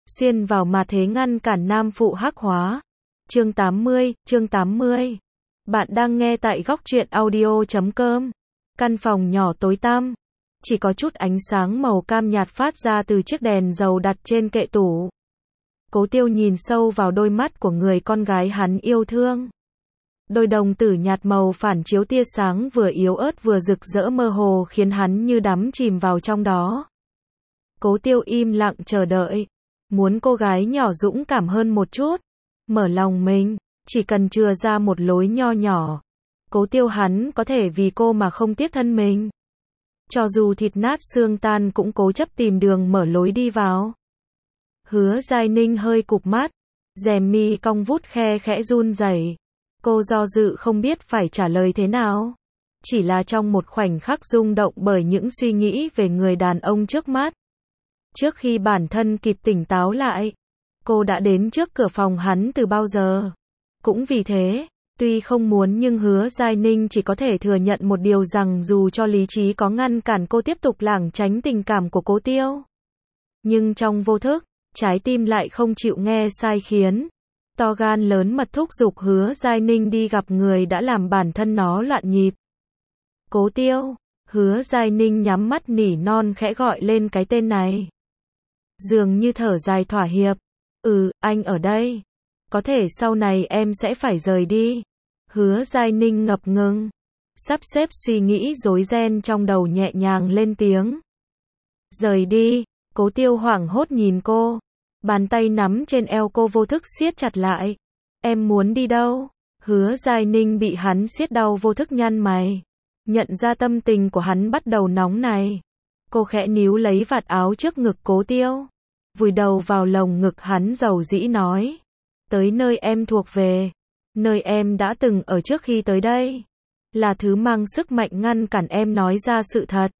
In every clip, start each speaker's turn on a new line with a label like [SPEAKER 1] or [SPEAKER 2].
[SPEAKER 1] xuyên vào mà thế ngăn cản nam phụ hắc hóa. Chương 80. Bạn đang nghe tại góc truyện audio.com. Căn phòng nhỏ tối tăm, chỉ có chút ánh sáng màu cam nhạt phát ra từ chiếc đèn dầu đặt trên kệ tủ. Cố Tiêu nhìn sâu vào đôi mắt của người con gái hắn yêu thương. Đôi đồng tử nhạt màu phản chiếu tia sáng vừa yếu ớt vừa rực rỡ mơ hồ khiến hắn như đắm chìm vào trong đó. Cố Tiêu im lặng chờ đợi, muốn cô gái nhỏ dũng cảm hơn một chút, mở lòng mình, chỉ cần chừa ra một lối nho nhỏ. Cố Tiêu hắn có thể vì cô mà không tiếc thân mình. Cho dù thịt nát xương tan cũng cố chấp tìm đường mở lối đi vào. Hứa Giai Ninh hơi cụp mắt, rèm mi cong vút khe khẽ run rẩy. Cô do dự không biết phải trả lời thế nào. Chỉ là trong một khoảnh khắc rung động bởi những suy nghĩ về người đàn ông trước mắt. Trước khi bản thân kịp tỉnh táo lại, cô đã đến trước cửa phòng hắn từ bao giờ. Cũng vì thế, tuy không muốn nhưng Hứa Giai Ninh chỉ có thể thừa nhận một điều rằng dù cho lý trí có ngăn cản cô tiếp tục lảng tránh tình cảm của Cố Tiêu. Nhưng trong vô thức, trái tim lại không chịu nghe sai khiến. To gan lớn mật thúc giục Hứa Giai Ninh đi gặp người đã làm bản thân nó loạn nhịp. Cố Tiêu, Hứa Giai Ninh nhắm mắt nỉ non khẽ gọi lên cái tên này. Dường như thở dài thỏa hiệp. Anh ở đây. Có thể sau này em sẽ phải rời đi. Hứa Giai Ninh ngập ngừng, sắp xếp suy nghĩ rối ren trong đầu nhẹ nhàng lên tiếng. Rời đi. Cố Tiêu hoảng hốt nhìn cô. Bàn tay nắm trên eo cô vô thức siết chặt lại. Em muốn đi đâu? Hứa Giai Ninh bị hắn siết đau vô thức nhăn mày. Nhận ra tâm tình của hắn bắt đầu nóng này. Cô khẽ níu lấy vạt áo trước ngực Cố Tiêu. Vùi đầu vào lồng ngực hắn dầu dĩ nói. Tới nơi em thuộc về. Nơi em đã từng ở trước khi tới đây. Là thứ mang sức mạnh ngăn cản em nói ra sự thật.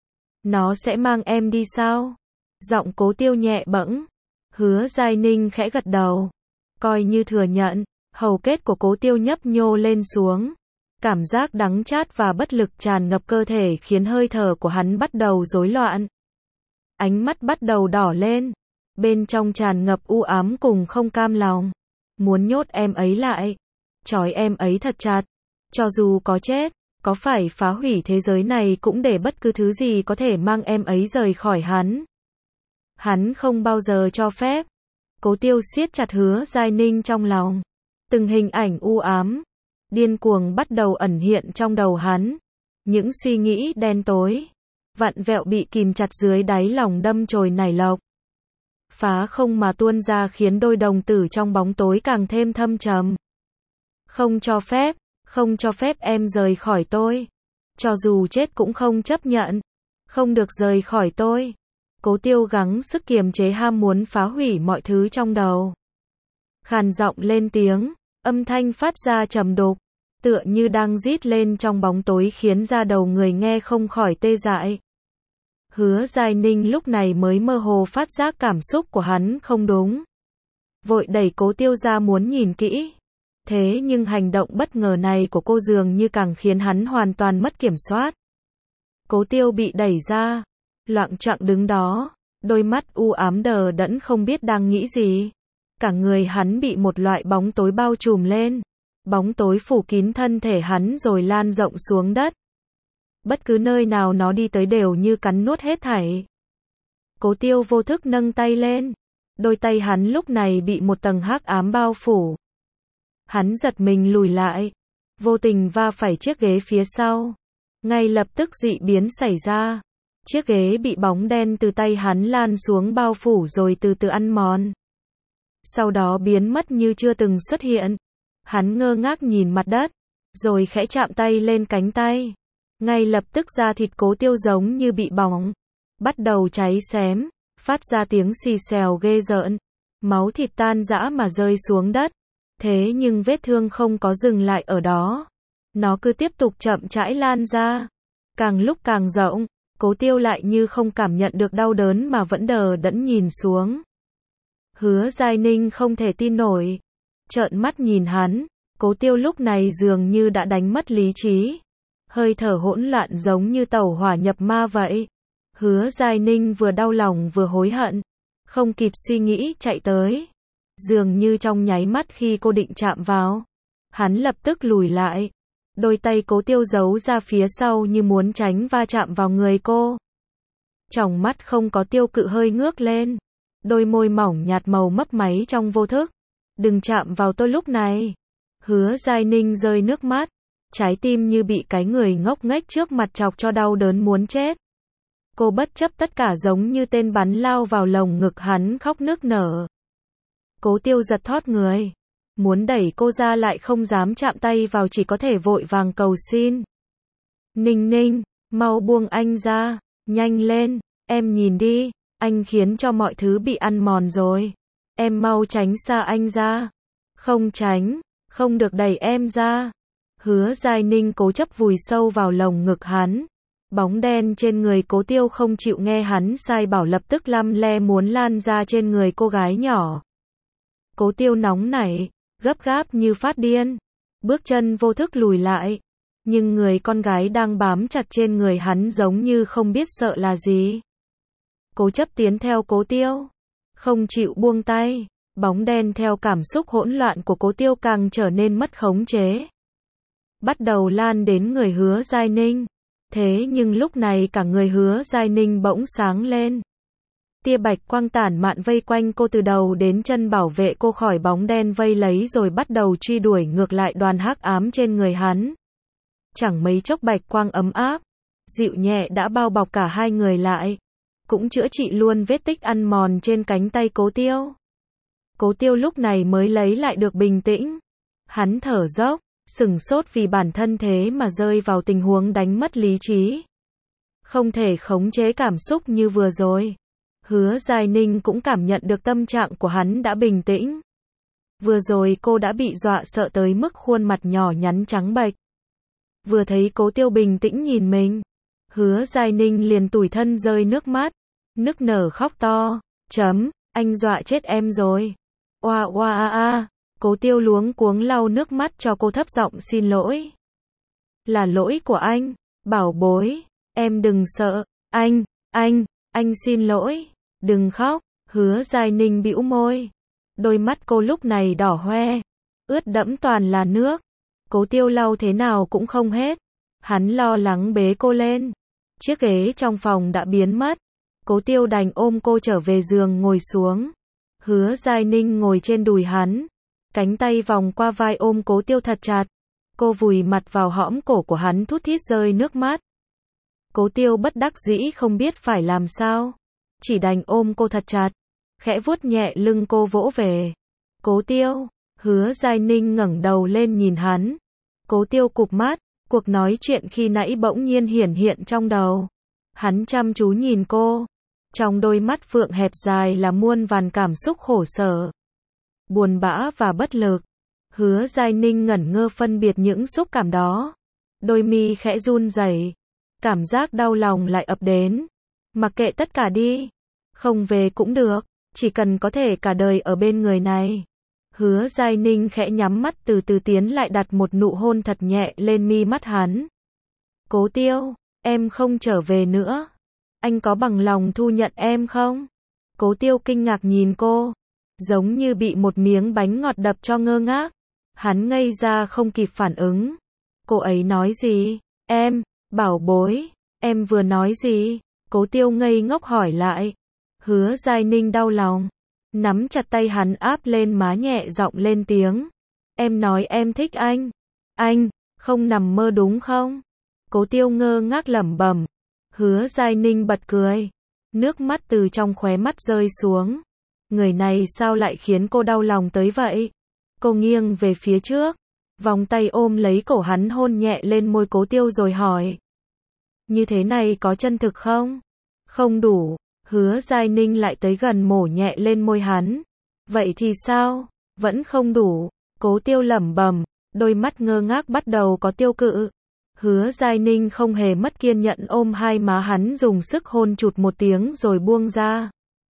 [SPEAKER 1] Nó sẽ mang em đi sao? Giọng Cố Tiêu nhẹ bẫng. Hứa Giai Ninh khẽ gật đầu. Coi như thừa nhận. Hầu kết của Cố Tiêu nhấp nhô lên xuống. Cảm giác đắng chát và bất lực tràn ngập cơ thể khiến hơi thở của hắn bắt đầu rối loạn. Ánh mắt bắt đầu đỏ lên. Bên trong tràn ngập u ám cùng không cam lòng. Muốn nhốt em ấy lại. Trói em ấy thật chặt. Cho dù có chết, có phải phá hủy thế giới này cũng để bất cứ thứ gì có thể mang em ấy rời khỏi hắn. Hắn không bao giờ cho phép. Cố Tiêu siết chặt Hứa Giai Ninh trong lòng. Từng hình ảnh u ám, điên cuồng bắt đầu ẩn hiện trong đầu hắn. Những suy nghĩ đen tối, vặn vẹo bị kìm chặt dưới đáy lòng đâm chồi nảy lộc. Phá không mà tuôn ra khiến đôi đồng tử trong bóng tối càng thêm thâm trầm. Không cho phép em rời khỏi tôi. Cho dù chết cũng không chấp nhận. Không được rời khỏi tôi. Cố Tiêu gắng sức kiềm chế ham muốn phá hủy mọi thứ trong đầu. Khàn giọng lên tiếng, âm thanh phát ra trầm đục, tựa như đang rít lên trong bóng tối khiến da đầu người nghe không khỏi tê dại. Hứa Giai Ninh lúc này mới mơ hồ phát giác cảm xúc của hắn không đúng. Vội đẩy Cố Tiêu ra muốn nhìn kỹ. Thế nhưng hành động bất ngờ này của cô dường như càng khiến hắn hoàn toàn mất kiểm soát. Cố Tiêu bị đẩy ra, loạng choạng đứng đó, đôi mắt u ám đờ đẫn không biết đang nghĩ gì. Cả người hắn bị một loại bóng tối bao trùm lên. Bóng tối phủ kín thân thể hắn rồi lan rộng xuống đất. Bất cứ nơi nào nó đi tới đều như cắn nuốt hết thảy. Cố Tiêu vô thức nâng tay lên. Đôi tay hắn lúc này bị một tầng hắc ám bao phủ. Hắn giật mình lùi lại, vô tình va phải chiếc ghế phía sau. Ngay lập tức dị biến xảy ra. Chiếc ghế bị bóng đen từ tay hắn lan xuống bao phủ rồi từ từ ăn mòn. Sau đó biến mất như chưa từng xuất hiện. Hắn ngơ ngác nhìn mặt đất, rồi khẽ chạm tay lên cánh tay. Ngay lập tức da thịt Cố Tiêu giống như bị bỏng, bắt đầu cháy xém, phát ra tiếng xì xèo ghê rợn. Máu thịt tan rã mà rơi xuống đất. Thế nhưng vết thương không có dừng lại ở đó. Nó cứ tiếp tục chậm rãi lan ra. Càng lúc càng rộng. Cố Tiêu lại như không cảm nhận được đau đớn mà vẫn đờ đẫn nhìn xuống. Hứa Giai Ninh không thể tin nổi. Trợn mắt nhìn hắn. Cố Tiêu lúc này dường như đã đánh mất lý trí. Hơi thở hỗn loạn giống như tẩu hỏa nhập ma vậy. Hứa Giai Ninh vừa đau lòng vừa hối hận. Không kịp suy nghĩ chạy tới. Dường như trong nháy mắt khi cô định chạm vào, hắn lập tức lùi lại. Đôi tay Cố Tiêu giấu ra phía sau như muốn tránh va chạm vào người cô. Tròng mắt không có tiêu cự hơi ngước lên. Đôi môi mỏng nhạt màu mấp máy trong vô thức. Đừng chạm vào tôi lúc này. Hứa Giai Ninh rơi nước mắt. Trái tim như bị cái người ngốc nghếch trước mặt chọc cho đau đớn muốn chết. Cô bất chấp tất cả giống như tên bắn lao vào lồng ngực hắn khóc nức nở. Cố Tiêu giật thót người. Muốn đẩy cô ra lại không dám chạm tay vào, chỉ có thể vội vàng cầu xin. Ninh Ninh, mau buông anh ra, nhanh lên, em nhìn đi, anh khiến cho mọi thứ bị ăn mòn rồi. Em mau tránh xa anh ra. Không tránh, không được đẩy em ra. Hứa Giai Ninh cố chấp vùi sâu vào lồng ngực hắn. Bóng đen trên người Cố Tiêu không chịu nghe hắn sai bảo, lập tức lăm le muốn lan ra trên người cô gái nhỏ. Cố Tiêu nóng nảy, gấp gáp như phát điên, bước chân vô thức lùi lại, nhưng người con gái đang bám chặt trên người hắn giống như không biết sợ là gì. Cố chấp tiến theo Cố Tiêu, không chịu buông tay. Bóng đen theo cảm xúc hỗn loạn của Cố Tiêu càng trở nên mất khống chế, bắt đầu lan đến người Hứa Giai Ninh. Thế nhưng lúc này cả người Hứa Giai Ninh bỗng sáng lên. Tia bạch quang tản mạn vây quanh cô từ đầu đến chân, bảo vệ cô khỏi bóng đen vây lấy, rồi bắt đầu truy đuổi ngược lại đoàn hắc ám trên người hắn. Chẳng mấy chốc bạch quang ấm áp, dịu nhẹ đã bao bọc cả hai người lại, cũng chữa trị luôn vết tích ăn mòn trên cánh tay Cố Tiêu. Cố Tiêu lúc này mới lấy lại được bình tĩnh. Hắn thở dốc, sửng sốt vì bản thân thế mà rơi vào tình huống đánh mất lý trí. Không thể khống chế cảm xúc như vừa rồi. Hứa Giai Ninh cũng cảm nhận được tâm trạng của hắn đã bình tĩnh. Vừa rồi cô đã bị dọa sợ tới mức khuôn mặt nhỏ nhắn trắng bệch. Vừa thấy Cố Tiêu bình tĩnh nhìn mình, Hứa Giai Ninh liền tủi thân rơi nước mắt, nức nở khóc to. Anh dọa chết em rồi. Oa oa a a. Cố Tiêu luống cuống lau nước mắt cho cô, thấp giọng xin lỗi. Là lỗi của anh, bảo bối, em đừng sợ, anh xin lỗi, đừng khóc. Hứa Giai Ninh bĩu môi. Đôi mắt cô lúc này đỏ hoe, ướt đẫm toàn là nước. Cố Tiêu lau thế nào cũng không hết. Hắn lo lắng bế cô lên. Chiếc ghế trong phòng đã biến mất. Cố Tiêu đành ôm cô trở về giường ngồi xuống. Hứa Giai Ninh ngồi trên đùi hắn, cánh tay vòng qua vai ôm Cố Tiêu thật chặt. Cô vùi mặt vào hõm cổ của hắn thút thít rơi nước mắt. Cố Tiêu bất đắc dĩ không biết phải làm sao, chỉ đành ôm cô thật chặt, khẽ vuốt nhẹ lưng cô vỗ về. Cố Tiêu. Hứa Giai Ninh ngẩng đầu lên nhìn hắn. Cố Tiêu cụp mắt, cuộc nói chuyện khi nãy bỗng nhiên hiển hiện trong đầu. Hắn chăm chú nhìn cô, trong đôi mắt phượng hẹp dài là muôn vàn cảm xúc khổ sở, buồn bã và bất lực. Hứa Giai Ninh ngẩn ngơ phân biệt những xúc cảm đó. Đôi mi khẽ run rẩy, cảm giác đau lòng lại ập đến. Mặc kệ tất cả đi, không về cũng được, chỉ cần có thể cả đời ở bên người này. Hứa Giai Ninh khẽ nhắm mắt, từ từ tiến lại đặt một nụ hôn thật nhẹ lên mi mắt hắn. Cố Tiêu, em không trở về nữa. Anh có bằng lòng thu nhận em không? Cố Tiêu kinh ngạc nhìn cô, giống như bị một miếng bánh ngọt đập cho ngơ ngác. Hắn ngây ra không kịp phản ứng. Cô ấy nói gì? Em, bảo bối, em vừa nói gì? Cố Tiêu ngây ngốc hỏi lại. Hứa Giai Ninh đau lòng, nắm chặt tay hắn áp lên má, nhẹ giọng lên tiếng. Em nói em thích anh. Anh, không nằm mơ đúng không? Cố Tiêu ngơ ngác lẩm bẩm. Hứa Giai Ninh bật cười, nước mắt từ trong khóe mắt rơi xuống. Người này sao lại khiến cô đau lòng tới vậy? Cô nghiêng về phía trước, vòng tay ôm lấy cổ hắn, hôn nhẹ lên môi Cố Tiêu rồi hỏi. Như thế này có chân thực không? Không đủ. Hứa Giai Ninh lại tới gần mổ nhẹ lên môi hắn. Vậy thì sao? Vẫn không đủ. Cố Tiêu lẩm bẩm, đôi mắt ngơ ngác bắt đầu có tiêu cự. Hứa Giai Ninh không hề mất kiên nhẫn ôm hai má hắn, dùng sức hôn chụt một tiếng rồi buông ra.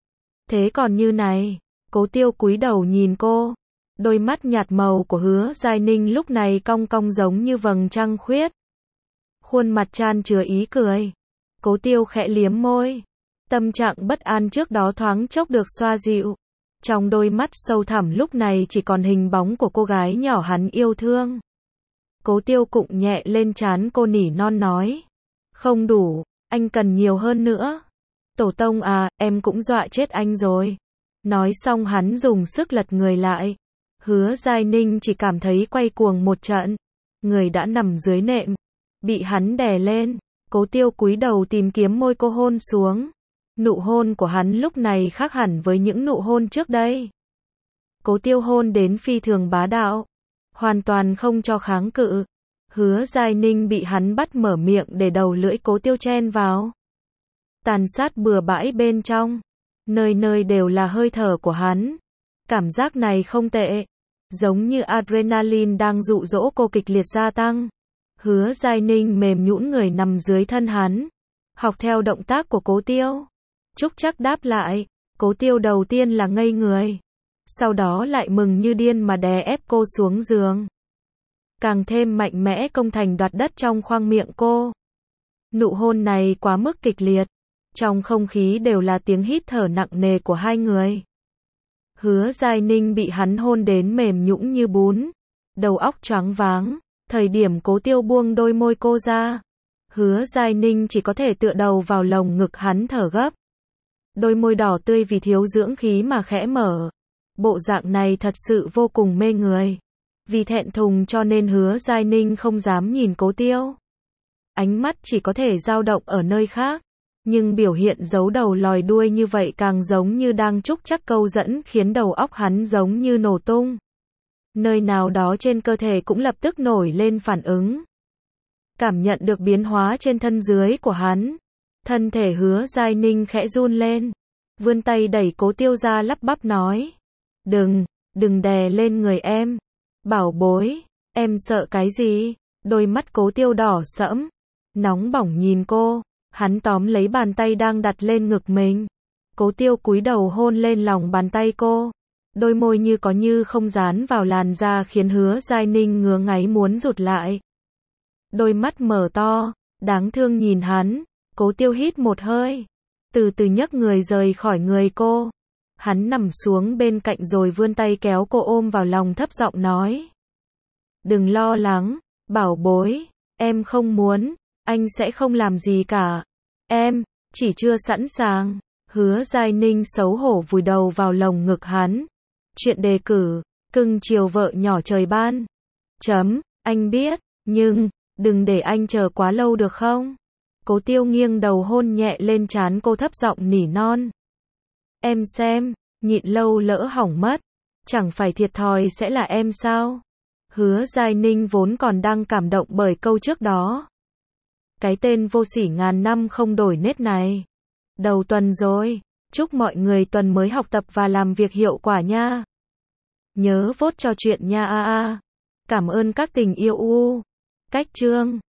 [SPEAKER 1] Thế còn như này? Cố Tiêu cúi đầu nhìn cô. Đôi mắt nhạt màu của Hứa Giai Ninh lúc này cong cong giống như vầng trăng khuyết. Khuôn mặt chan chứa ý cười. Cố Tiêu khẽ liếm môi. Tâm trạng bất an trước đó thoáng chốc được xoa dịu. Trong đôi mắt sâu thẳm lúc này chỉ còn hình bóng của cô gái nhỏ hắn yêu thương. Cố Tiêu cụng nhẹ lên trán cô nỉ non nói. Không đủ, anh cần nhiều hơn nữa. Tổ tông à, em cũng dọa chết anh rồi. Nói xong hắn dùng sức lật người lại. Hứa Giai Ninh chỉ cảm thấy quay cuồng một trận. Người đã nằm dưới nệm. Bị hắn đè lên. Cố Tiêu cúi đầu tìm kiếm môi cô hôn xuống. Nụ hôn của hắn lúc này khác hẳn với những nụ hôn trước đây. Cố Tiêu hôn đến phi thường bá đạo. Hoàn toàn không cho kháng cự. Hứa Giai Ninh bị hắn bắt mở miệng để đầu lưỡi Cố Tiêu chen vào. Tàn sát bừa bãi bên trong. Nơi nơi đều là hơi thở của hắn. Cảm giác này không tệ. Giống như adrenaline đang dụ dỗ cô kịch liệt gia tăng. Hứa Giai Ninh mềm nhũn người nằm dưới thân hắn. Học theo động tác của Cố Tiêu. Trúc Trắc đáp lại. Cố Tiêu đầu tiên là ngây người. Sau đó lại mừng như điên mà đè ép cô xuống giường. Càng thêm mạnh mẽ công thành đoạt đất trong khoang miệng cô. Nụ hôn này quá mức kịch liệt. Trong không khí đều là tiếng hít thở nặng nề của hai người. Hứa Giai Ninh bị hắn hôn đến mềm nhũn như bún. Đầu óc choáng váng. Thời điểm Cố Tiêu buông đôi môi cô ra. Hứa Giai Ninh chỉ có thể tựa đầu vào lồng ngực hắn thở gấp. Đôi môi đỏ tươi vì thiếu dưỡng khí mà khẽ mở. Bộ dạng này thật sự vô cùng mê người. Vì thẹn thùng cho nên Hứa Giai Ninh không dám nhìn Cố Tiêu. Ánh mắt chỉ có thể dao động ở nơi khác. Nhưng biểu hiện giấu đầu lòi đuôi như vậy càng giống như đang trúc chắc câu dẫn khiến đầu óc hắn giống như nổ tung. Nơi nào đó trên cơ thể cũng lập tức nổi lên phản ứng. Cảm nhận được biến hóa trên thân dưới của hắn. Thân thể Hứa Giai Ninh khẽ run lên. Vươn tay đẩy Cố Tiêu ra lắp bắp nói. Đừng đè lên người em. Bảo bối, em sợ cái gì? Đôi mắt Cố Tiêu đỏ sẫm. Nóng bỏng nhìn cô. Hắn tóm lấy bàn tay đang đặt lên ngực mình. Cố Tiêu cúi đầu hôn lên lòng bàn tay cô. Đôi môi như có như không dán vào làn da khiến Hứa Giai Ninh ngứa ngáy muốn rụt lại. Đôi mắt mở to, đáng thương nhìn hắn. Cố Tiêu hít một hơi. Từ từ nhấc người rời khỏi người cô. Hắn nằm xuống bên cạnh rồi vươn tay kéo cô ôm vào lòng thấp giọng nói. Đừng lo lắng, bảo bối, em không muốn, anh sẽ không làm gì cả. Em, chỉ chưa sẵn sàng. Hứa Giai Ninh xấu hổ vùi đầu vào lồng ngực hắn. Chuyện đề cử, cưng chiều vợ nhỏ trời ban. Anh biết, nhưng, đừng để anh chờ quá lâu được không? Cố Tiêu nghiêng đầu hôn nhẹ lên trán cô thấp giọng nỉ non. Em xem, nhịn lâu lỡ hỏng mất. Chẳng phải thiệt thòi sẽ là em sao? Hứa Giai Ninh vốn còn đang cảm động bởi câu trước đó. Cái tên vô sỉ ngàn năm không đổi nết này. Đầu tuần rồi. Chúc mọi người tuần mới học tập và làm việc hiệu quả nha. Nhớ vote cho chuyện nha. Cảm ơn các tình yêu. Cách chương